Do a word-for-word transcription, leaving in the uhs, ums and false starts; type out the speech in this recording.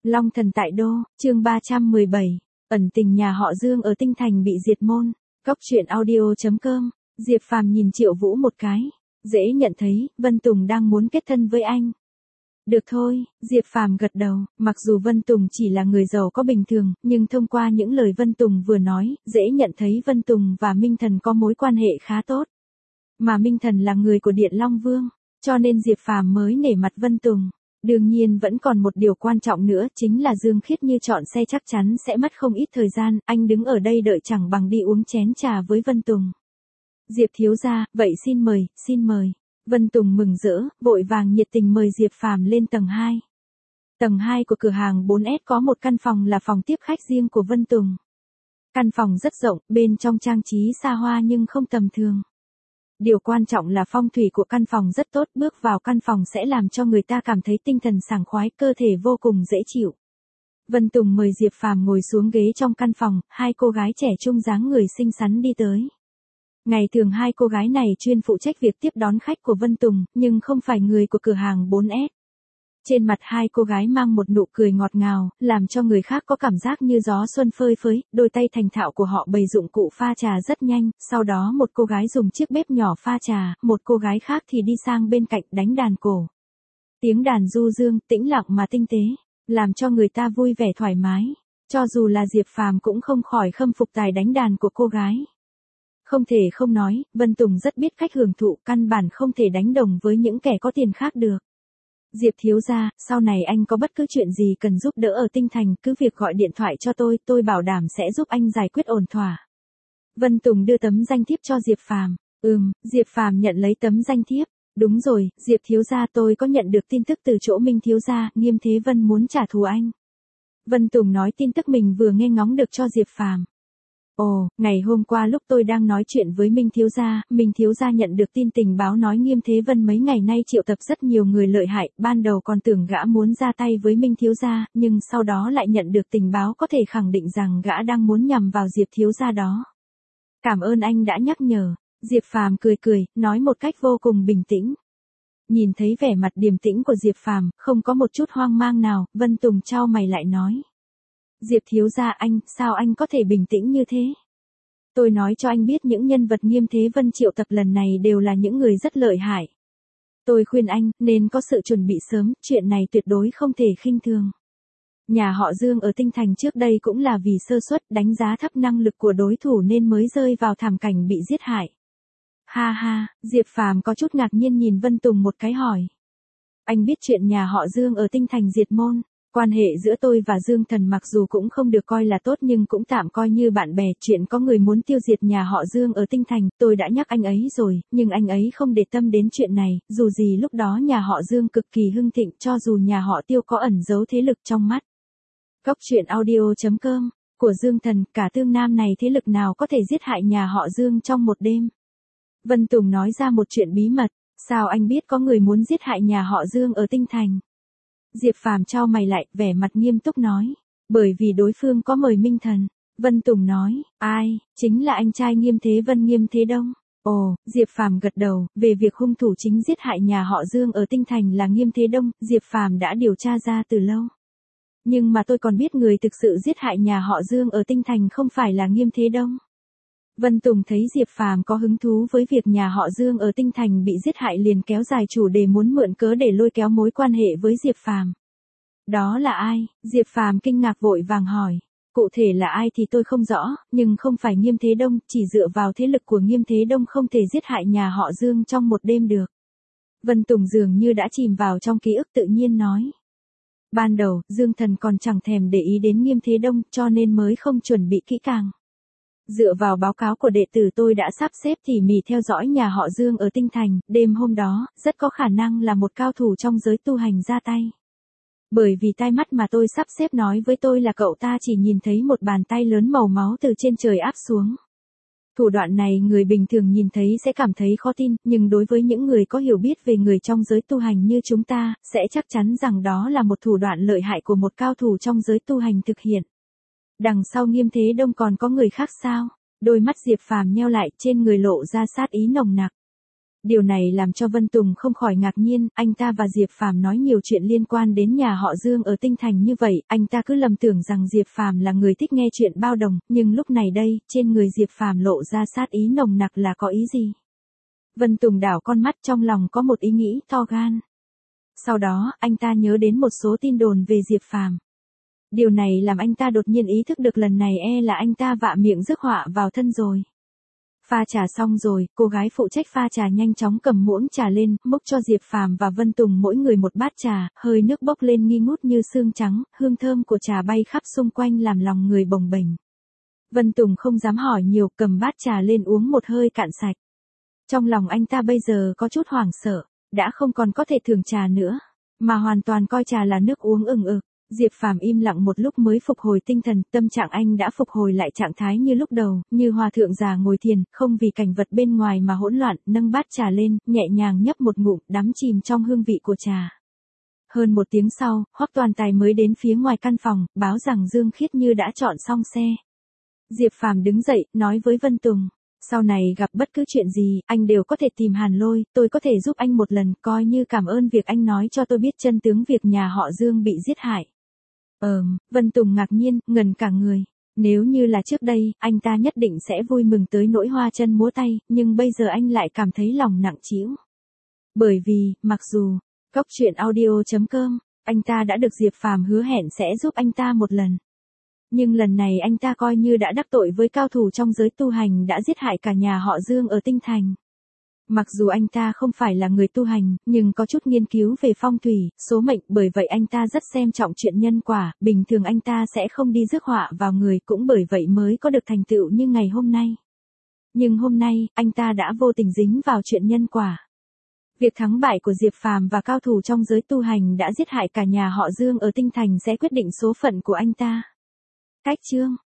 Long thần tại đô, chương ba trăm mười bảy, ẩn tình nhà họ Dương ở Tinh Thành bị diệt môn. Cóc truyện audio chấm com. Diệp Phàm nhìn Triệu Vũ một cái, dễ nhận thấy, Vân Tùng đang muốn kết thân với anh. Được thôi, Diệp Phàm gật đầu, mặc dù Vân Tùng chỉ là người giàu có bình thường, nhưng thông qua những lời Vân Tùng vừa nói, dễ nhận thấy Vân Tùng và Minh Thần có mối quan hệ khá tốt. Mà Minh Thần là người của Điện Long Vương, cho nên Diệp Phàm mới nể mặt Vân Tùng. Đương nhiên vẫn còn một điều quan trọng nữa, chính là Dương Khiết Như chọn xe chắc chắn sẽ mất không ít thời gian, anh đứng ở đây đợi chẳng bằng đi uống chén trà với Vân Tùng. Diệp thiếu gia, vậy xin mời, xin mời. Vân Tùng mừng rỡ, vội vàng nhiệt tình mời Diệp Phàm lên tầng hai. Tầng hai của cửa hàng bốn S có một căn phòng là phòng tiếp khách riêng của Vân Tùng. Căn phòng rất rộng, bên trong trang trí xa hoa nhưng không tầm thường. Điều quan trọng là phong thủy của căn phòng rất tốt, bước vào căn phòng sẽ làm cho người ta cảm thấy tinh thần sảng khoái, cơ thể vô cùng dễ chịu. Vân Tùng mời Diệp Phàm ngồi xuống ghế trong căn phòng, hai cô gái trẻ trung dáng người xinh xắn đi tới. Ngày thường hai cô gái này chuyên phụ trách việc tiếp đón khách của Vân Tùng, nhưng không phải người của cửa hàng bốn S. Trên mặt hai cô gái mang một nụ cười ngọt ngào, làm cho người khác có cảm giác như gió xuân phơi phới, đôi tay thành thạo của họ bày dụng cụ pha trà rất nhanh, sau đó một cô gái dùng chiếc bếp nhỏ pha trà, một cô gái khác thì đi sang bên cạnh đánh đàn cổ. Tiếng đàn du dương, tĩnh lặng mà tinh tế, làm cho người ta vui vẻ thoải mái, cho dù là Diệp Phàm cũng không khỏi khâm phục tài đánh đàn của cô gái. Không thể không nói, Vân Tùng rất biết cách hưởng thụ, căn bản không thể đánh đồng với những kẻ có tiền khác được. Diệp thiếu gia, sau này anh có bất cứ chuyện gì cần giúp đỡ ở Tinh Thành, cứ việc gọi điện thoại cho tôi, tôi bảo đảm sẽ giúp anh giải quyết ổn thỏa. Vân Tùng đưa tấm danh thiếp cho Diệp Phàm. Ừm, Diệp Phàm nhận lấy tấm danh thiếp. Đúng rồi, Diệp thiếu gia, tôi có nhận được tin tức từ chỗ Minh thiếu gia, Nghiêm Thế Vân muốn trả thù anh. Vân Tùng nói tin tức mình vừa nghe ngóng được cho Diệp Phàm. Ồ, ngày hôm qua lúc tôi đang nói chuyện với Minh thiếu gia, Minh thiếu gia nhận được tin tình báo nói Nghiêm Thế Vân mấy ngày nay triệu tập rất nhiều người lợi hại, ban đầu còn tưởng gã muốn ra tay với Minh thiếu gia, nhưng sau đó lại nhận được tình báo có thể khẳng định rằng gã đang muốn nhằm vào Diệp thiếu gia đó. Cảm ơn anh đã nhắc nhở. Diệp Phàm cười cười, nói một cách vô cùng bình tĩnh. Nhìn thấy vẻ mặt điềm tĩnh của Diệp Phàm, không có một chút hoang mang nào, Vân Tùng chau mày lại nói. Diệp thiếu gia, anh, sao anh có thể bình tĩnh như thế? Tôi nói cho anh biết những nhân vật Nghiêm Thế Vân triệu tập lần này đều là những người rất lợi hại. Tôi khuyên anh, nên có sự chuẩn bị sớm, chuyện này tuyệt đối không thể khinh thường. Nhà họ Dương ở Tinh Thành trước đây cũng là vì sơ suất, đánh giá thấp năng lực của đối thủ nên mới rơi vào thảm cảnh bị giết hại. Ha ha, Diệp Phàm có chút ngạc nhiên nhìn Vân Tùng một cái hỏi. Anh biết chuyện nhà họ Dương ở Tinh Thành diệt môn. Quan hệ giữa tôi và Dương Thần mặc dù cũng không được coi là tốt nhưng cũng tạm coi như bạn bè, chuyện có người muốn tiêu diệt nhà họ Dương ở Tinh Thành, tôi đã nhắc anh ấy rồi, nhưng anh ấy không để tâm đến chuyện này, dù gì lúc đó nhà họ Dương cực kỳ hưng thịnh, cho dù nhà họ Tiêu có ẩn giấu thế lực trong mắt. Cóc truyện audio chấm com, của Dương Thần, cả Tương Nam này thế lực nào có thể giết hại nhà họ Dương trong một đêm. Vân Tùng nói ra một chuyện bí mật, sao anh biết có người muốn giết hại nhà họ Dương ở Tinh Thành? Diệp Phàm chau mày lại, vẻ mặt nghiêm túc nói. Bởi vì đối phương có mời Minh Thần. Vân Tùng nói, ai, chính là anh trai Nghiêm Thế Vân, Nghiêm Thế Đông. Ồ, Diệp Phàm gật đầu, về việc hung thủ chính giết hại nhà họ Dương ở Tinh Thành là Nghiêm Thế Đông, Diệp Phàm đã điều tra ra từ lâu. Nhưng mà tôi còn biết người thực sự giết hại nhà họ Dương ở Tinh Thành không phải là Nghiêm Thế Đông. Vân Tùng thấy Diệp Phàm có hứng thú với việc nhà họ Dương ở Tinh Thành bị giết hại liền kéo dài chủ đề muốn mượn cớ để lôi kéo mối quan hệ với Diệp Phàm. Đó là ai? Diệp Phàm kinh ngạc vội vàng hỏi. Cụ thể là ai thì tôi không rõ, nhưng không phải Nghiêm Thế Đông, chỉ dựa vào thế lực của Nghiêm Thế Đông không thể giết hại nhà họ Dương trong một đêm được. Vân Tùng dường như đã chìm vào trong ký ức tự nhiên nói. Ban đầu, Dương Thần còn chẳng thèm để ý đến Nghiêm Thế Đông cho nên mới không chuẩn bị kỹ càng. Dựa vào báo cáo của đệ tử tôi đã sắp xếp tỉ mỉ theo dõi nhà họ Dương ở Tinh Thành, đêm hôm đó, rất có khả năng là một cao thủ trong giới tu hành ra tay. Bởi vì tai mắt mà tôi sắp xếp nói với tôi là cậu ta chỉ nhìn thấy một bàn tay lớn màu máu từ trên trời áp xuống. Thủ đoạn này người bình thường nhìn thấy sẽ cảm thấy khó tin, nhưng đối với những người có hiểu biết về người trong giới tu hành như chúng ta, sẽ chắc chắn rằng đó là một thủ đoạn lợi hại của một cao thủ trong giới tu hành thực hiện. Đằng sau Nghiêm Thế Đông còn có người khác sao? Đôi mắt Diệp Phàm nheo lại, trên người lộ ra sát ý nồng nặc. Điều này làm cho Vân Tùng không khỏi ngạc nhiên, anh ta và Diệp Phàm nói nhiều chuyện liên quan đến nhà họ Dương ở Tinh Thành như vậy, anh ta cứ lầm tưởng rằng Diệp Phàm là người thích nghe chuyện bao đồng, nhưng lúc này đây, trên người Diệp Phàm lộ ra sát ý nồng nặc là có ý gì? Vân Tùng đảo con mắt, trong lòng có một ý nghĩ to gan. Sau đó, anh ta nhớ đến một số tin đồn về Diệp Phàm. Điều này làm anh ta đột nhiên ý thức được lần này e là anh ta vạ miệng rước họa vào thân rồi. Pha trà xong rồi, cô gái phụ trách pha trà nhanh chóng cầm muỗng trà lên, múc cho Diệp Phàm và Vân Tùng mỗi người một bát trà, hơi nước bốc lên nghi ngút như sương trắng, hương thơm của trà bay khắp xung quanh làm lòng người bồng bềnh. Vân Tùng không dám hỏi nhiều, cầm bát trà lên uống một hơi cạn sạch. Trong lòng anh ta bây giờ có chút hoảng sợ, đã không còn có thể thưởng trà nữa, mà hoàn toàn coi trà là nước uống ừng ực. Diệp Phàm im lặng một lúc mới phục hồi tinh thần, tâm trạng anh đã phục hồi lại trạng thái như lúc đầu, như hòa thượng già ngồi thiền, không vì cảnh vật bên ngoài mà hỗn loạn, nâng bát trà lên, nhẹ nhàng nhấp một ngụm, đắm chìm trong hương vị của trà. Hơn một tiếng sau, Hoắc Toàn Tài mới đến phía ngoài căn phòng, báo rằng Dương Khiết Như đã chọn xong xe. Diệp Phàm đứng dậy, nói với Vân Tùng, sau này gặp bất cứ chuyện gì, anh đều có thể tìm Hàn Lôi, tôi có thể giúp anh một lần, coi như cảm ơn việc anh nói cho tôi biết chân tướng việc nhà họ Dương bị giết hại. Ờm, Vân Tùng ngạc nhiên, ngần cả người. Nếu như là trước đây, anh ta nhất định sẽ vui mừng tới nỗi hoa chân múa tay, nhưng bây giờ anh lại cảm thấy lòng nặng trĩu. Bởi vì, mặc dù, cóc truyện audio chấm com, anh ta đã được Diệp Phàm hứa hẹn sẽ giúp anh ta một lần. Nhưng lần này anh ta coi như đã đắc tội với cao thủ trong giới tu hành đã giết hại cả nhà họ Dương ở Tinh Thành. Mặc dù anh ta không phải là người tu hành, nhưng có chút nghiên cứu về phong thủy, số mệnh, bởi vậy anh ta rất xem trọng chuyện nhân quả, bình thường anh ta sẽ không đi rước họa vào người, cũng bởi vậy mới có được thành tựu như ngày hôm nay. Nhưng hôm nay, anh ta đã vô tình dính vào chuyện nhân quả. Việc thắng bại của Diệp Phàm và cao thủ trong giới tu hành đã giết hại cả nhà họ Dương ở Tinh Thành sẽ quyết định số phận của anh ta. Cách chương